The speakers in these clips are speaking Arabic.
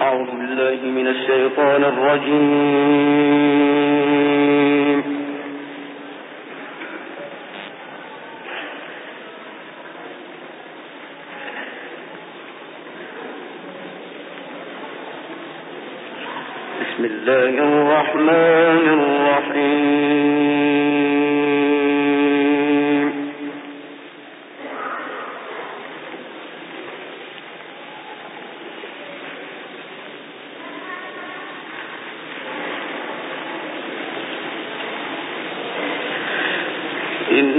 أعوذ بالله من الشيطان الرجيم. بسم الله الرحمن الرحيم. إن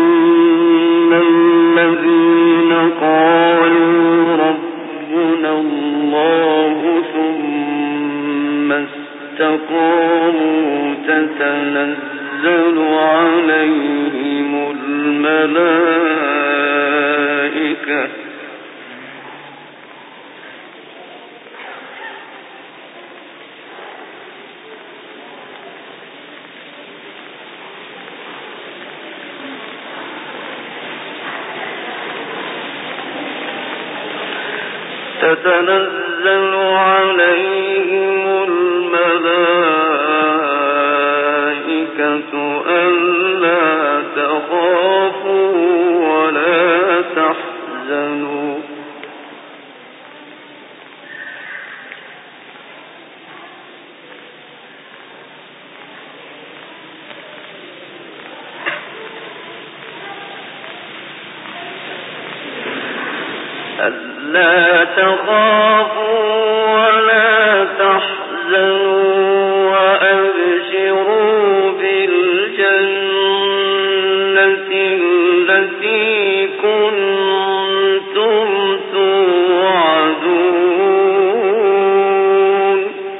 الذين قالوا ربنا الله ثم استقاموا تتنزل عليهم الملائكة ألا تخافوا ولا تحزنوا وأبشروا بالجنة التي كنتم توعدون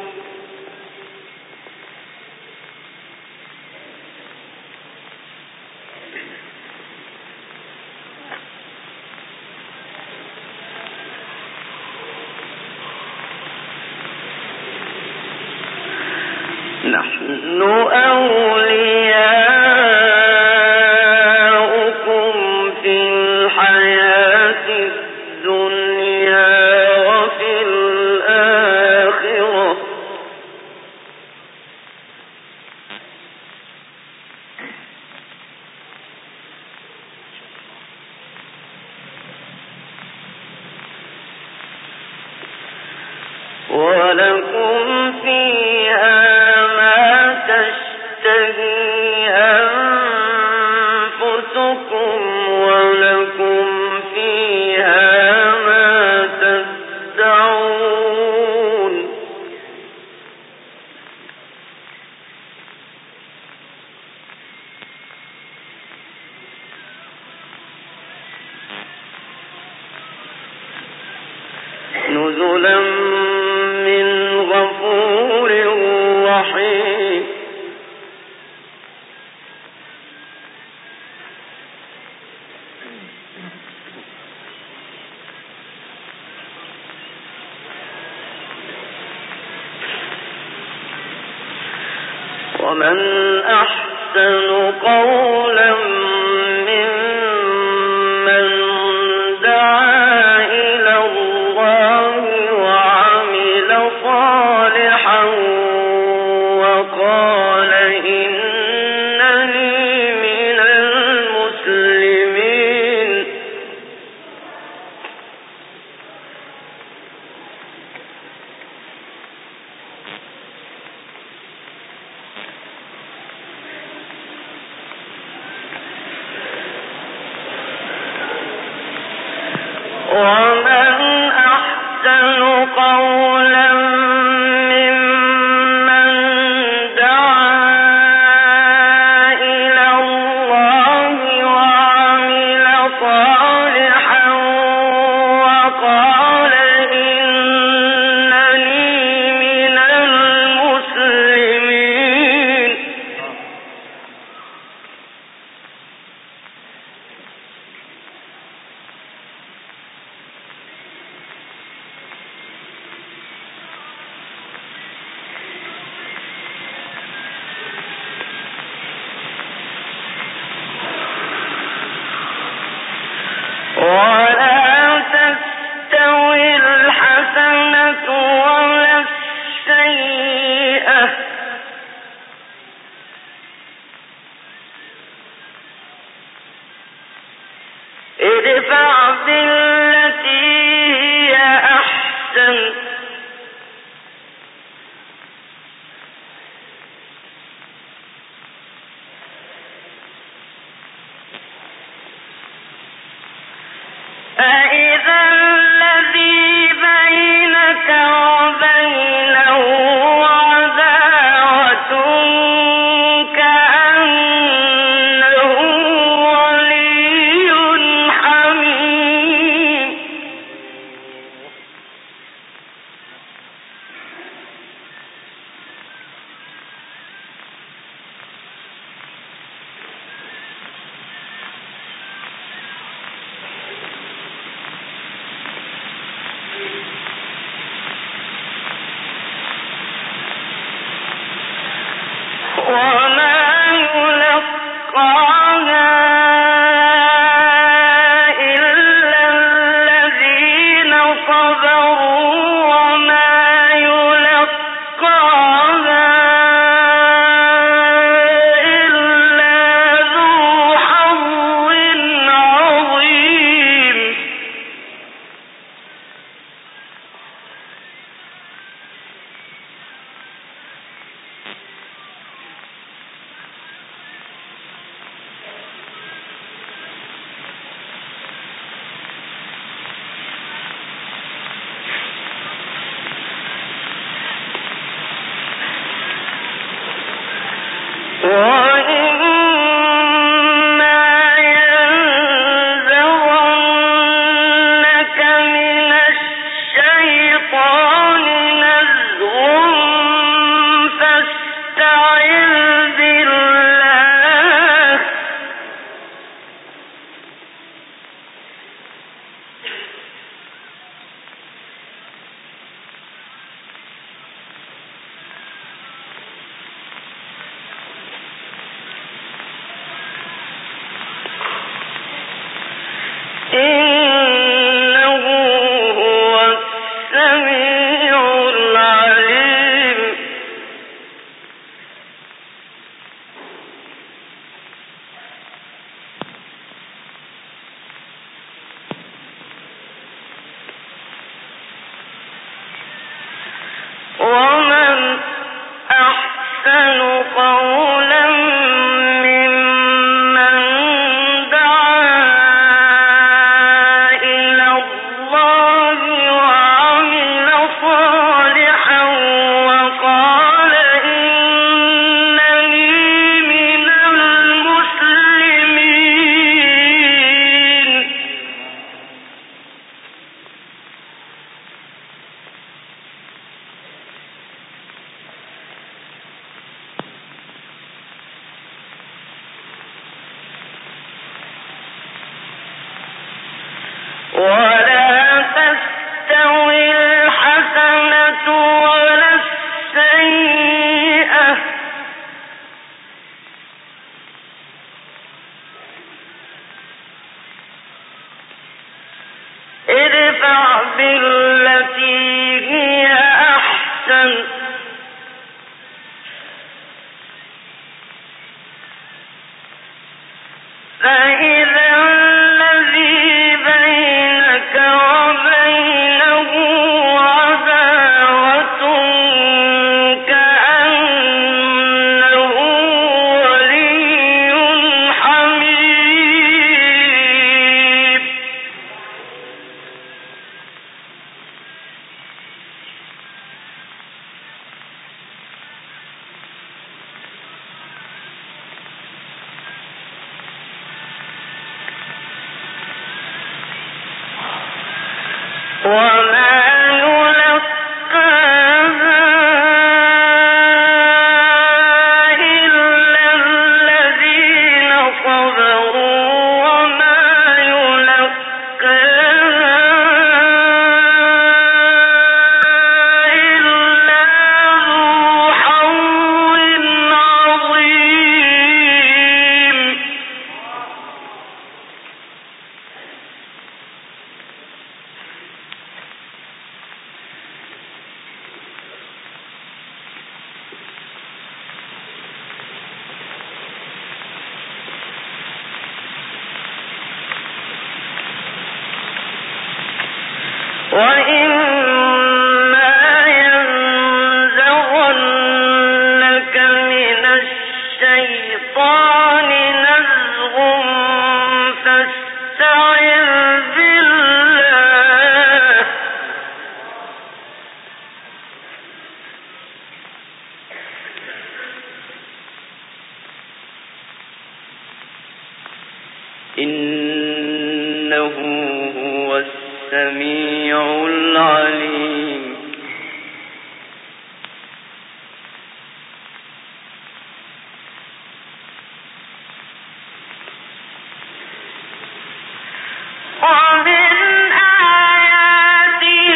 نحن أولياؤكم في الحياة الدنيا وفي الآخرة ولكم فيها تشتهي أنفسكم ولكم فيها ما تدعون نزلا من غفور رحيم. ومن أحسن قولا ممن دعا إلى الله وعمل صالحا وقال إنني من المسلمين. ومن أحسن قولا ممن دعا إلى الله وعمل صالحا وقال إنني من المسلمين. ومن أحسن قولا ممن دعا إلى الله وعمل صالحا وقال إنني من المسلمين. ولا تستوي الحسنة ولا السيئة ادفع بالتي هي أحسن فإذا الذي بينك وبينه عداوة كأنه ولي حميم. وما يلقاها إلا الذين صبروا وما يلقاها إلا ذو حظ عظيم. وإما ينزغنك من الشيطان نزغ فاستعذ بالله إنه هو السميع العليم. ومن آياته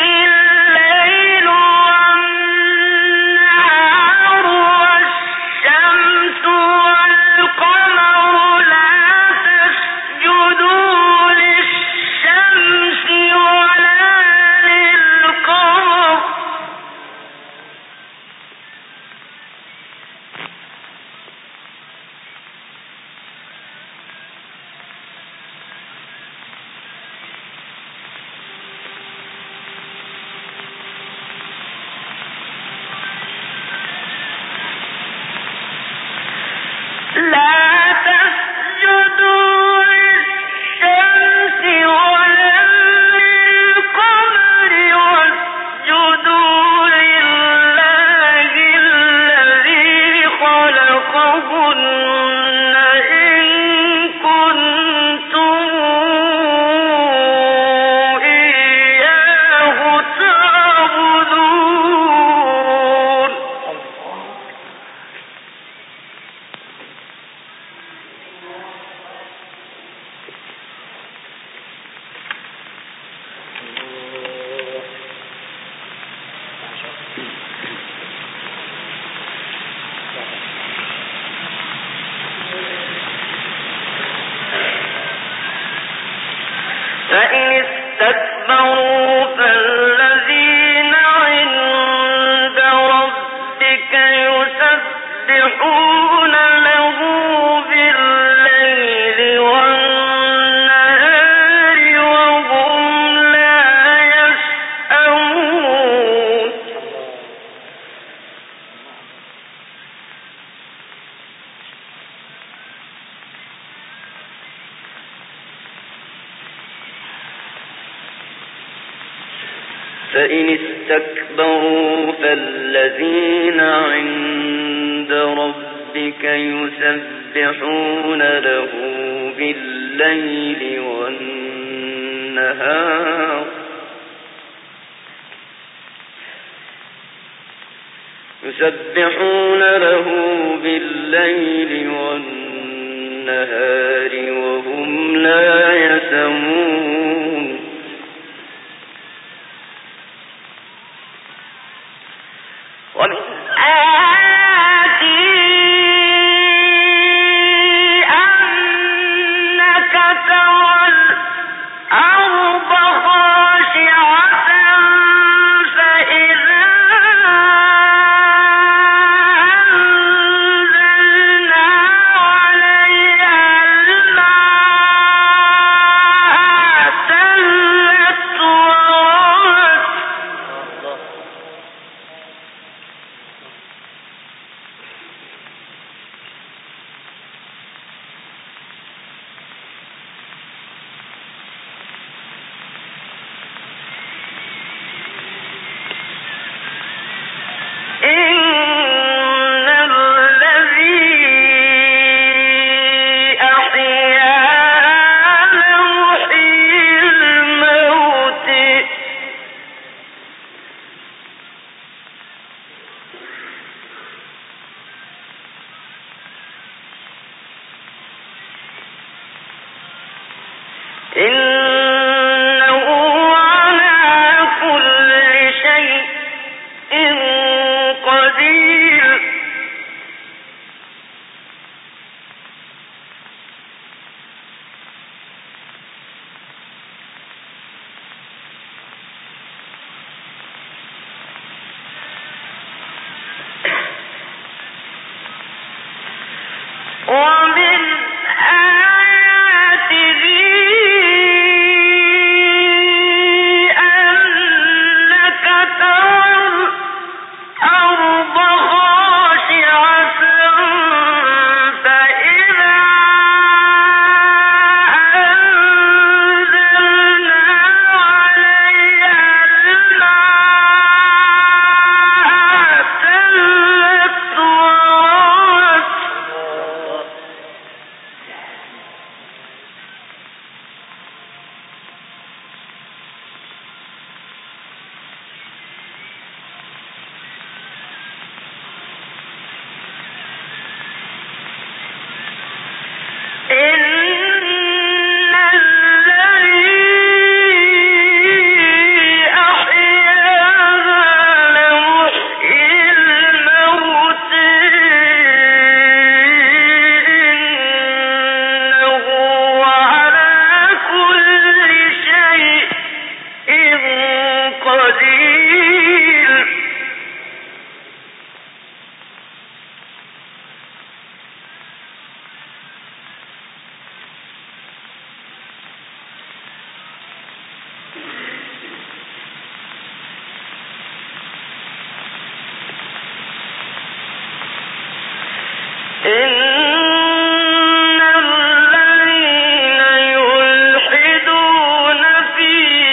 الليل والنهار والشمس فإن استكبروا فالذين عند ربك يسبحون له بالليل والنهار وهم لا يسمون ومن آياته أنك ترى الأرض خاشعة فإذا أنزلنا عليها الماء اهتزت وربت إن الذي أحياها لمحيي الموت إنه على كل شيء قدير ومن آياته أنك ترى الأرض خاشعة فإذا أنزلنا عليها الماء اهتزت وربت إن الذي أحياها لمحيي الموت إنه على كل شيء قدير إن الذين يلحدون في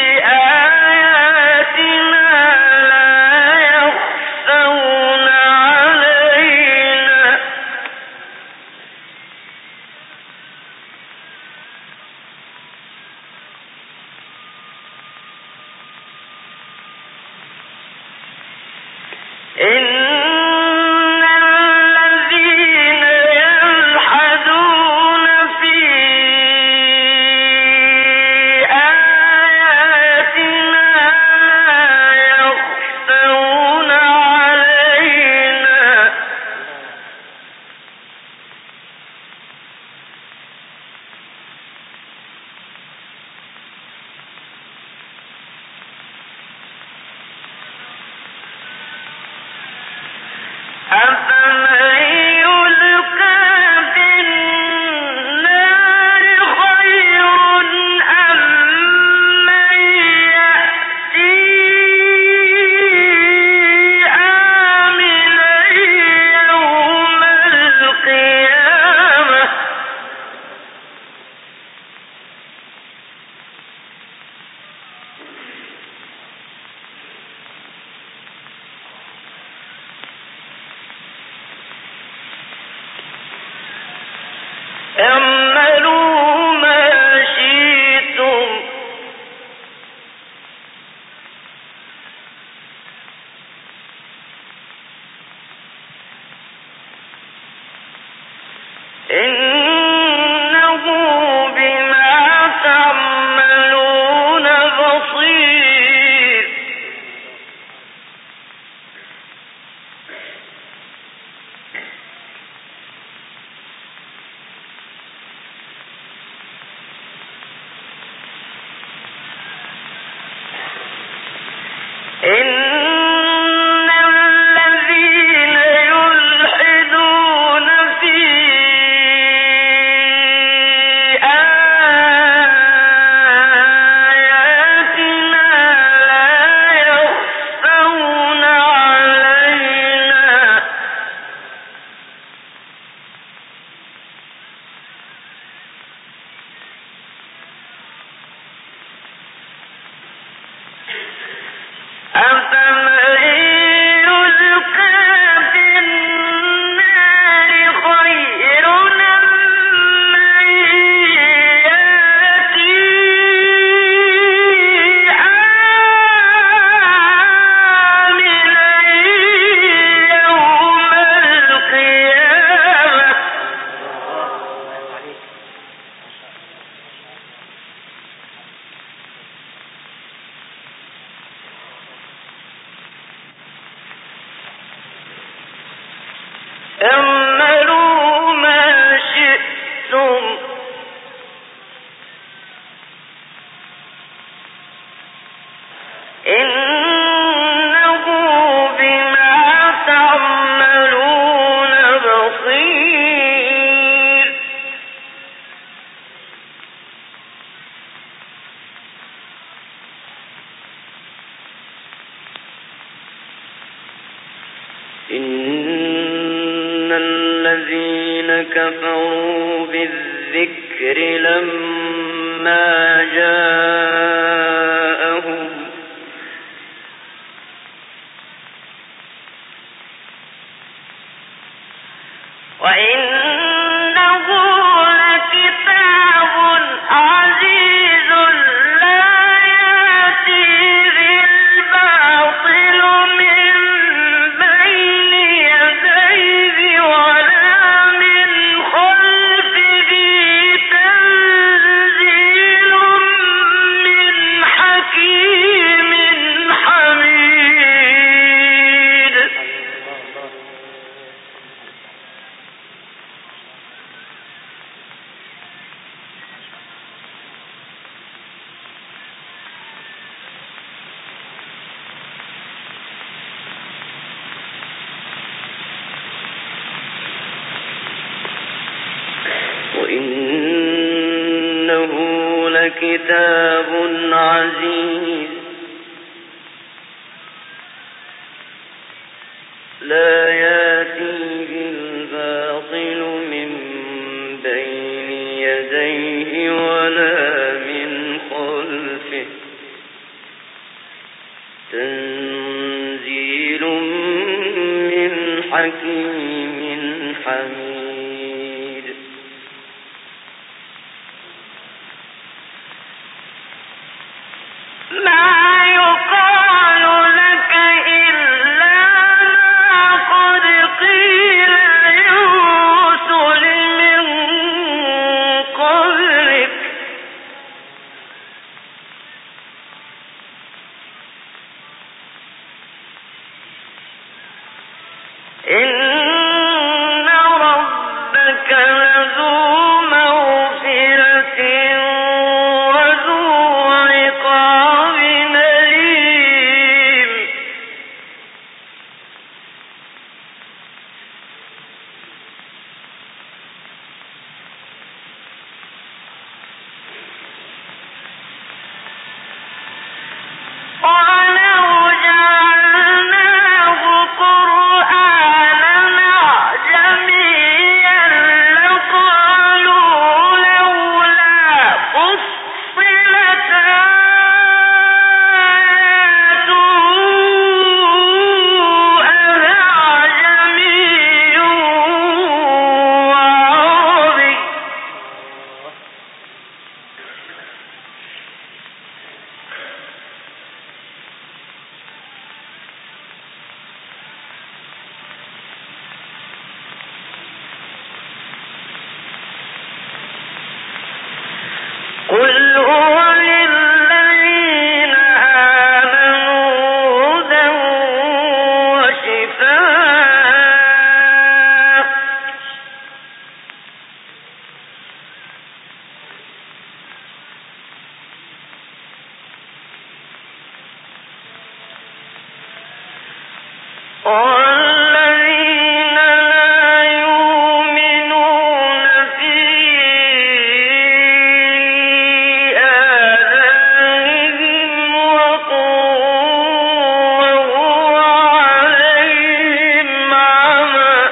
آياتنا لا يخفون علينا إن الذين كفروا بالذكر لما جاءهم وإنه لكتاب عزيز لا يأتيه الباطل من بين يديه ولا من خلفه تنزيل من حكيم حميد. وإنه لكتاب عزيز لا يأتيه الباطل من بين يديه ولا من خلفه تنزيل من حكيم حميد. ما يقال لك إلا ما قد قيل للرسل من قبلك إن ربك لذو مغفرة وذو عقاب أليم. ولو جعلناه قرآنا أعجميا لقالوا لولا فصلت آياته أعجمي وعربي. قل هو للذين آمنوا هدى وشفاء والذين لا يؤمنون في آذانهم وقر وهو عليهم عمى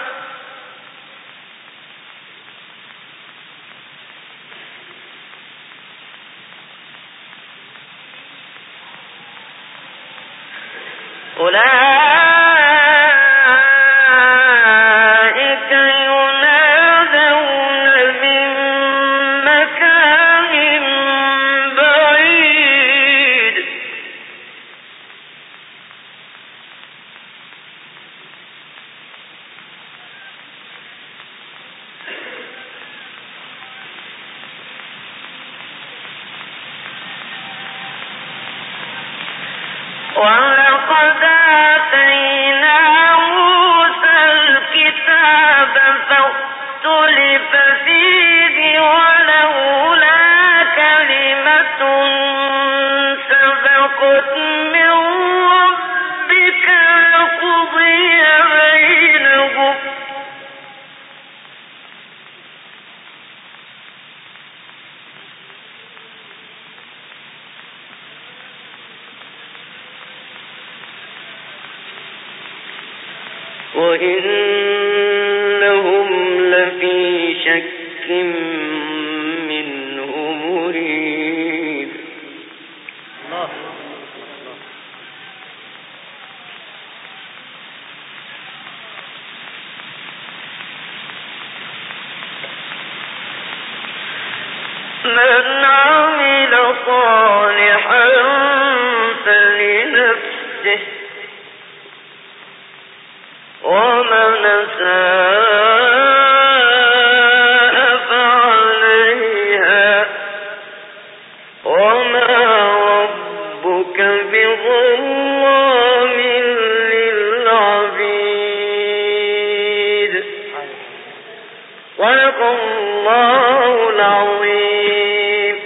أولئك ينادون من مكان بعيد. ولقد آتينا موسى الكتاب فاختلف فيه ولولا كلمة سبقت من ربك لقضي بينهم. وإنهم لفي شك منه مريب. من عمل صالحا فلنفسه ومن أساء فعليها وما ربك بظلام للعبيد. صدق الله العظيم.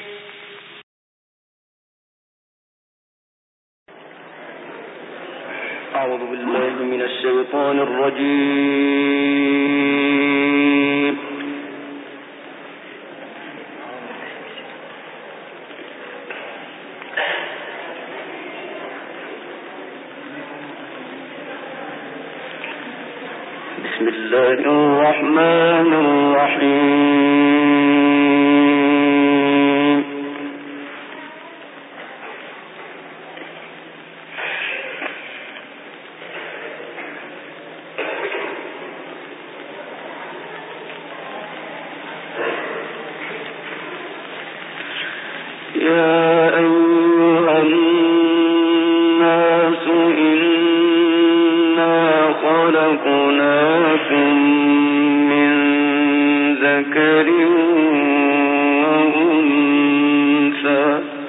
أعوذ بالله من الشيطان الرجيم. بسم الله الرحمن الرحيم. يا أيها الناس إنا خلقناكم من ذكر وأنثى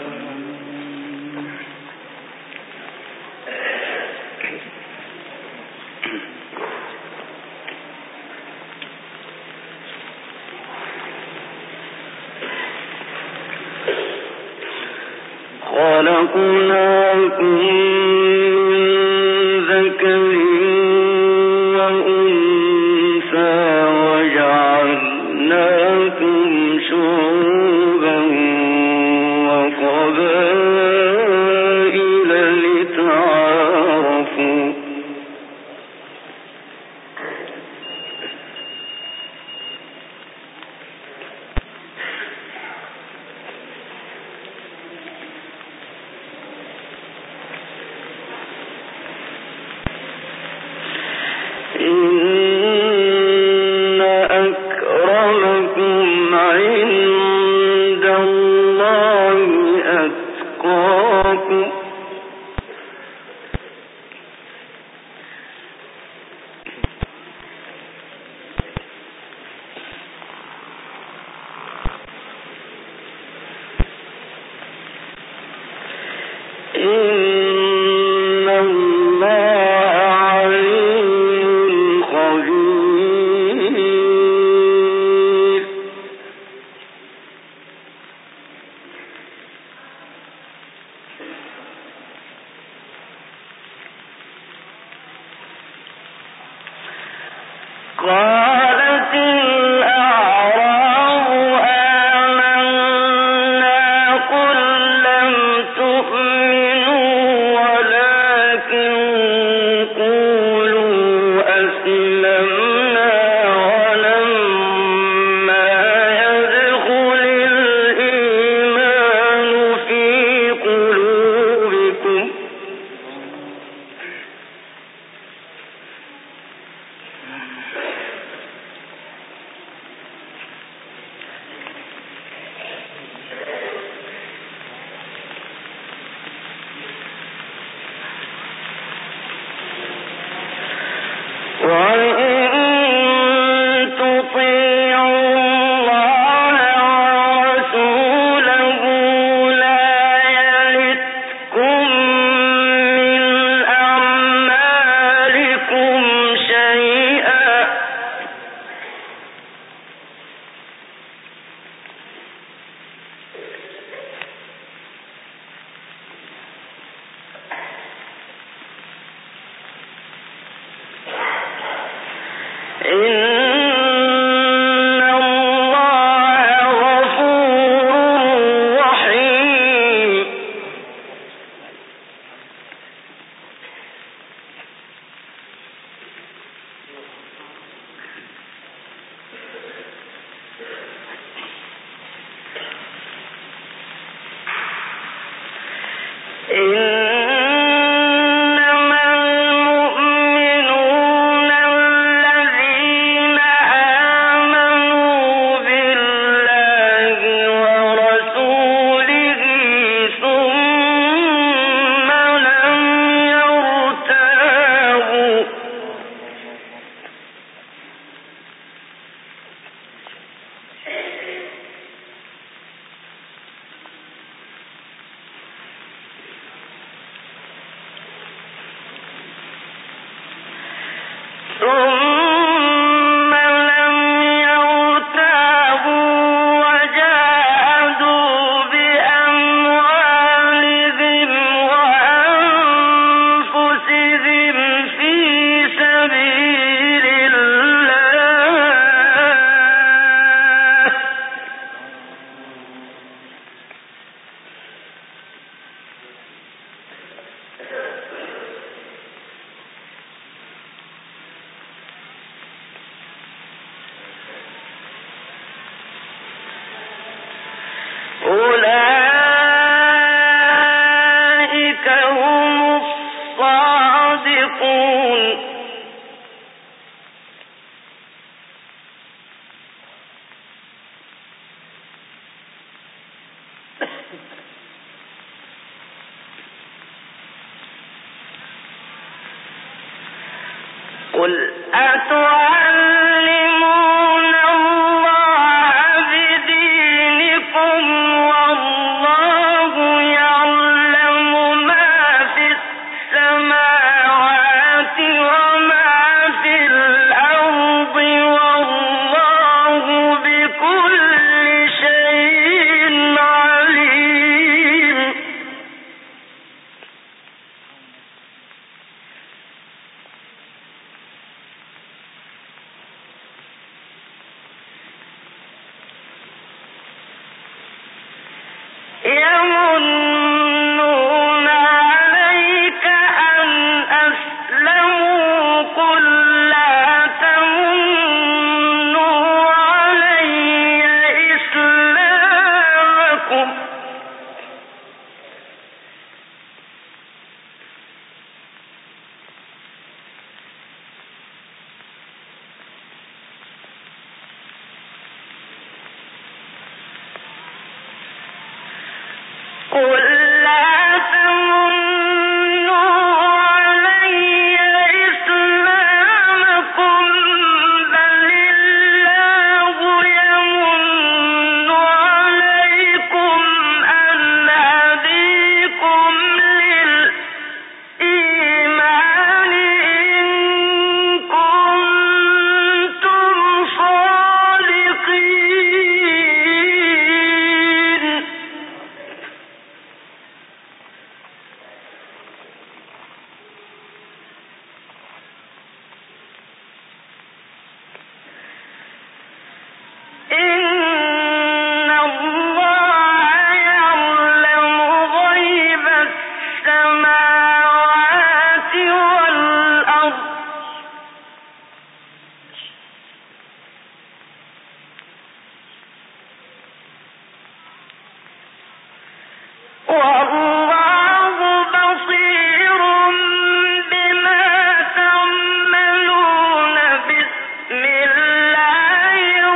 وجعلناكم شعوبا وقبائل لتعارفوا. إن أكرمكم عند الله أتقاكم. إن الله عليم خبير. قالت الأعراب آمنا قل لم تؤمنوا ولكن قولوا أسلمنا ولما يدخل الإيمان في قلوبكم. وإن تطيعوا الله ورسوله لا يلتكم من أعمالكم شيئا. إن الله غفور رحيم. ثم لم يرتابوا وجاهدوا بأموالهم وأنفسهم في سبيل الله أولئك هم الصادقون. قل أتعلمون الله بدينكم والله يعلم ما في السماوات وما في الأرض والله بكل شيء عليم. يمنون عليك أن أسلموا قل لا تمنوا علي إسلامكم قل لا تمنوا علي إسلامكم بل الله يمن عليكم أن هديكم للإيمان إن كنتم صادقين. إن الله يعلم غيب السماوات والأرض والله بصير بما تعملون. بسم الله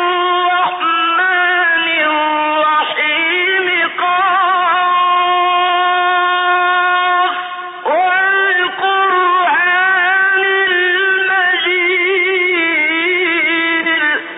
الرحمن الرحيم قاف والقرآن المجيد.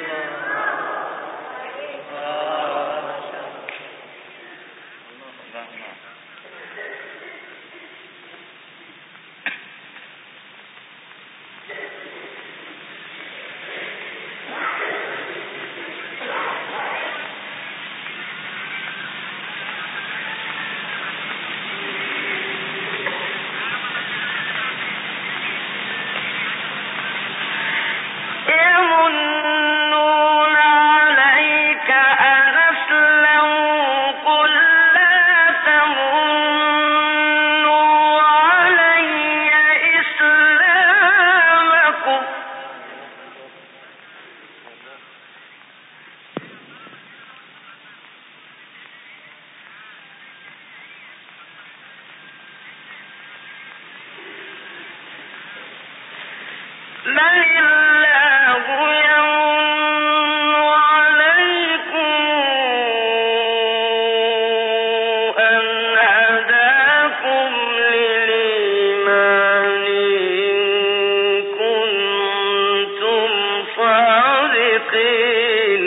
يمنون عليك أن أسلموا قل لا تمنوا علي إسلامكم بل الله يمن عليكم أن هداكم للإيمان إن كنتم صادقين.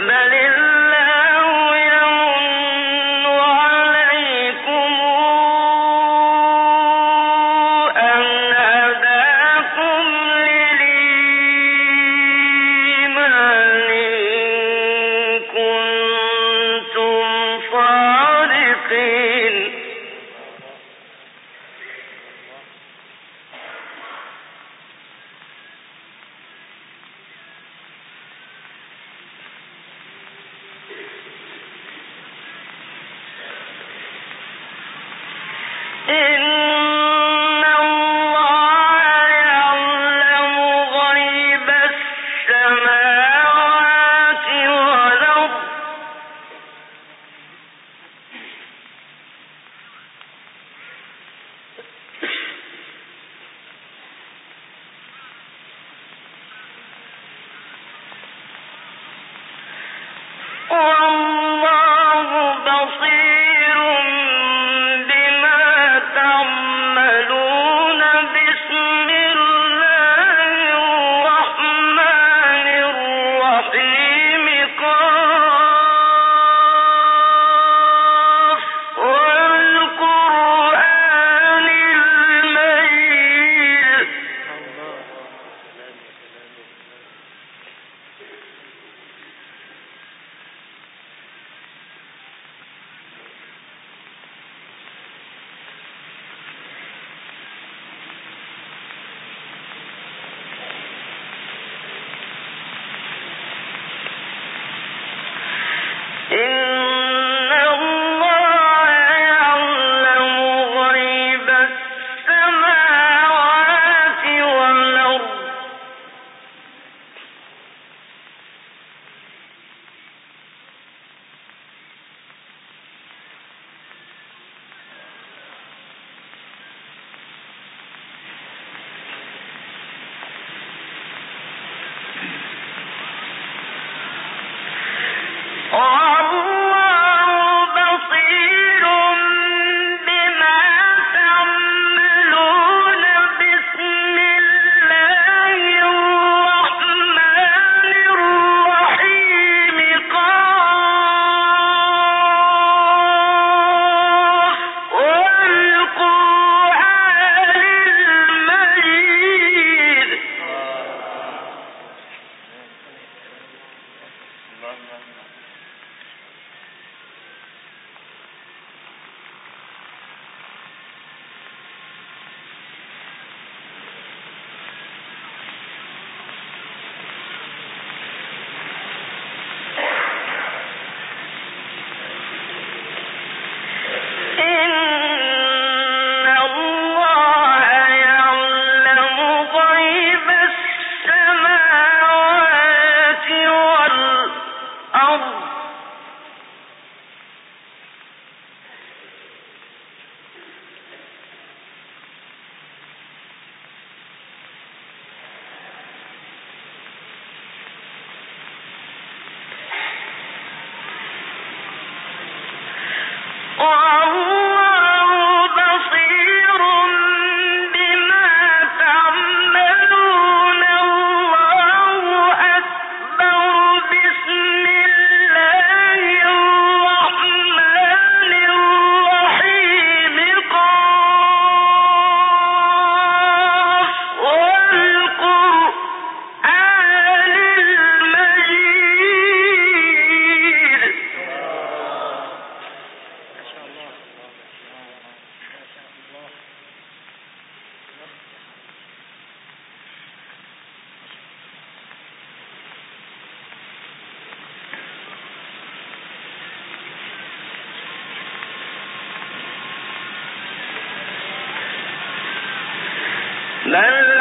بل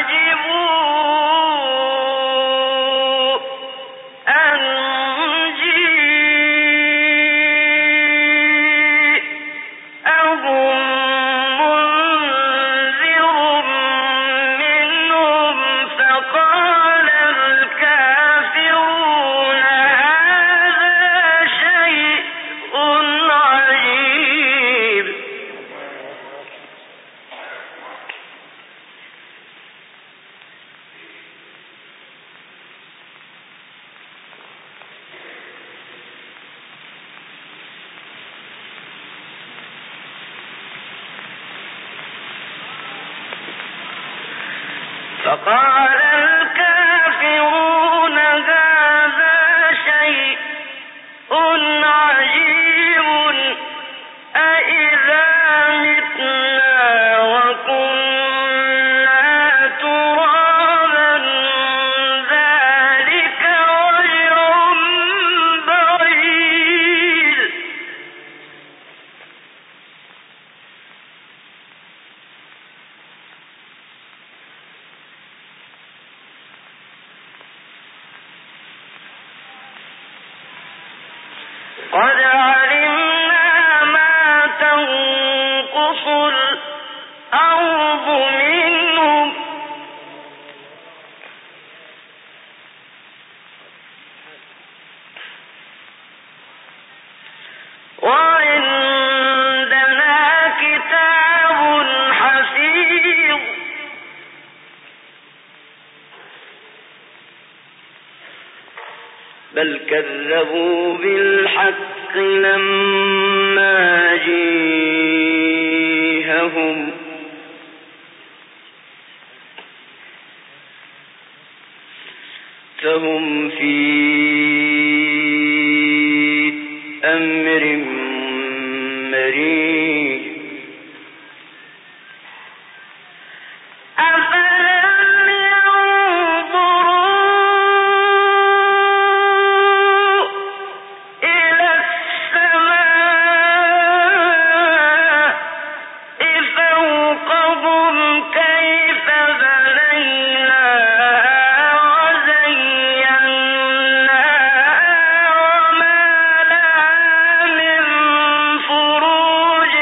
عجبوا أن جيءهم منذر منهم فقال الكافرون هذا شيء عجيب. فقال الكافرون هذا شيء عجيب أإذا متنا وكنا ترابا ذلك رجع بعيد. قد علمنا ما تنقص الأرض منهم وعندنا كتاب حفيظ. بل كذبوا بالحق لما جيءهم فهم في أمر مريج. أفلم ينظروا إلى السماء فوقهم كيف بنيناها وزيناها وما لها من فروج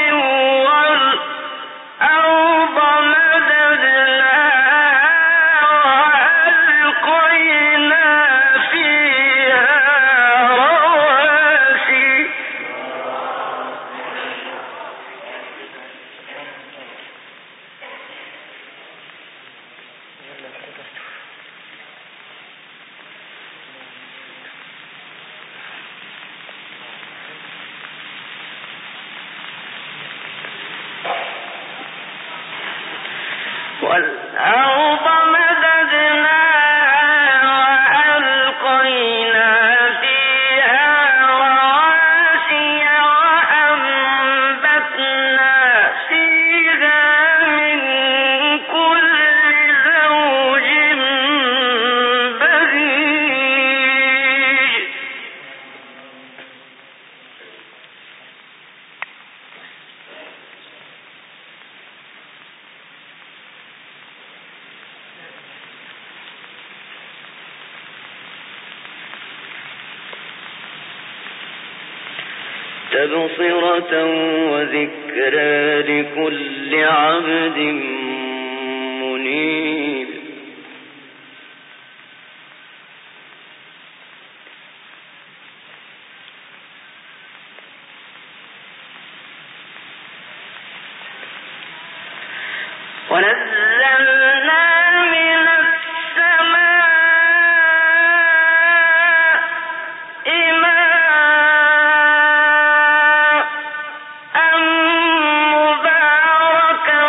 والأرض مددناها وألقينا فيها رواسي والأرض مددناها وألقينا فيها رواسي وأنبتنا فيها من كل زوج بهيج. تبصرة وذكرى لكل عبد منيب. ونزلنا من السماء ماء مباركا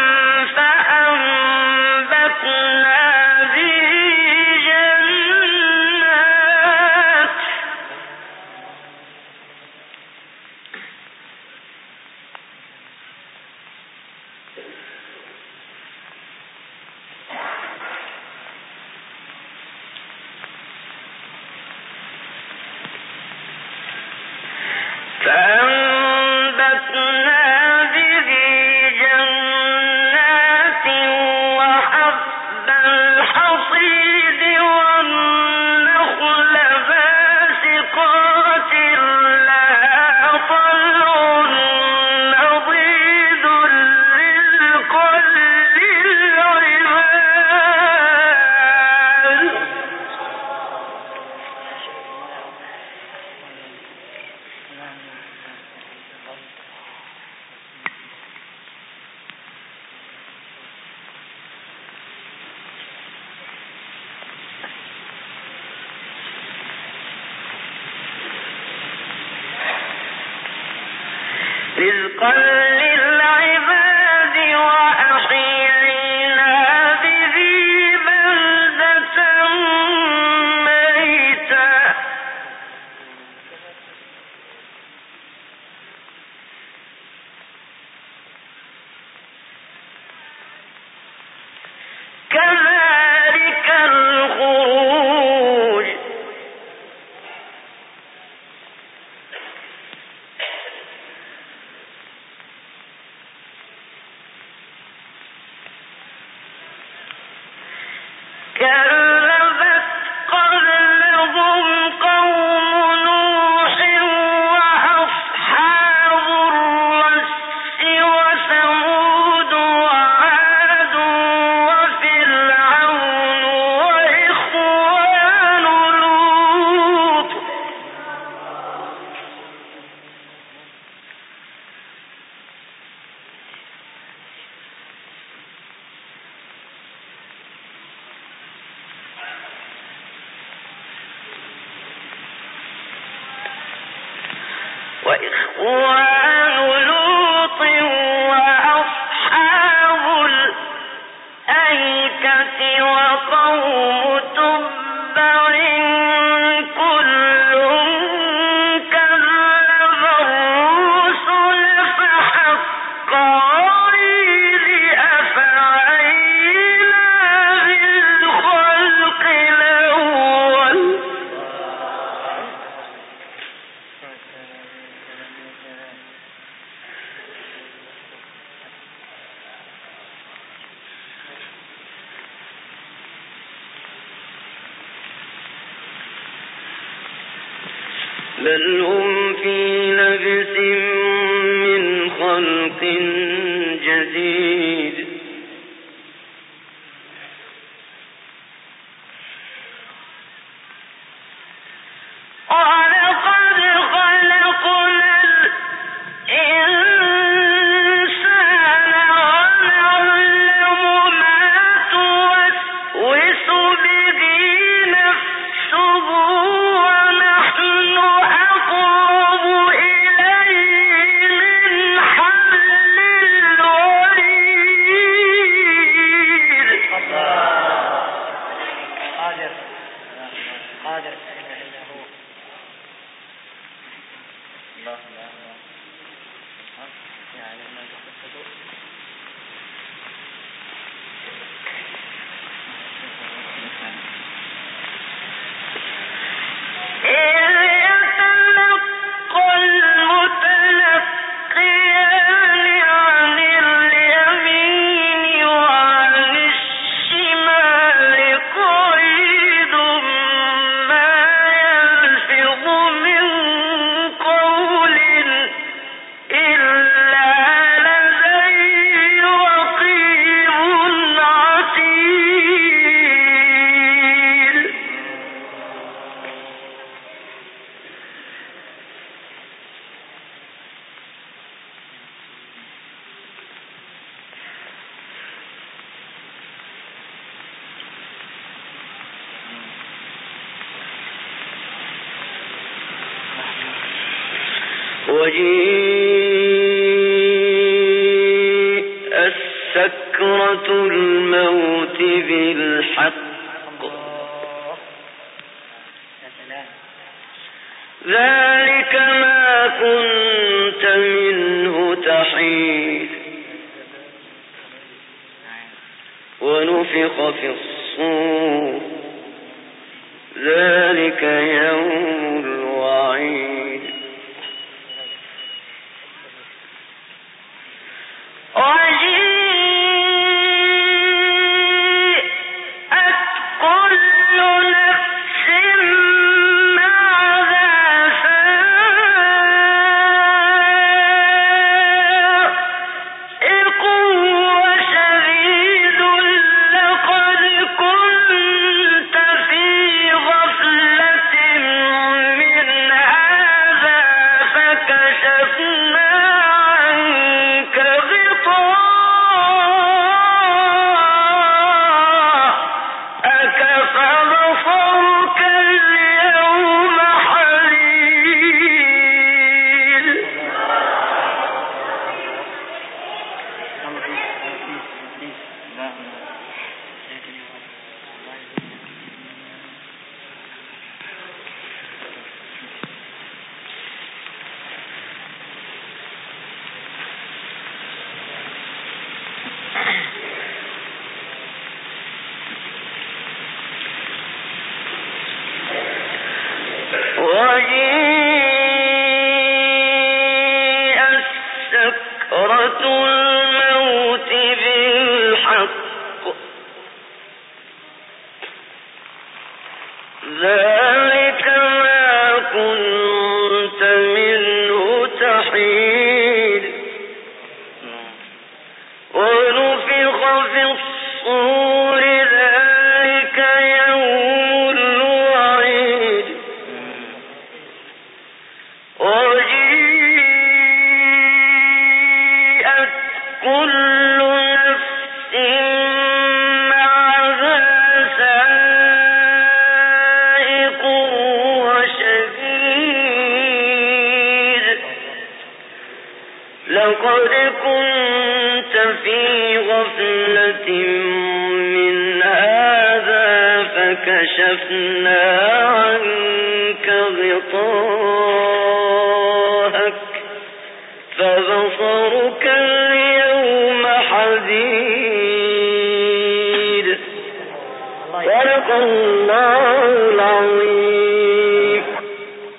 فأنبتنا به جنات وحب الحصيد والنخل باسقات لها طلع نضيد للكل العباد. رزقا للعباد وأحيينا به بل هم في لبس من خلق جديد وجيءت سكرة الموت بالحق ذلك ما كنت منه تحيد ونفخ في الصور ذلك يوم الوعيد ذلك ما كنت منه تحيد ونفخ في الصور ذلك يوم الوعيد وجيءت كل نفس معها سائق وشهيد لقد كنت في غفلة من هذا فكشفنا عنك غطاءك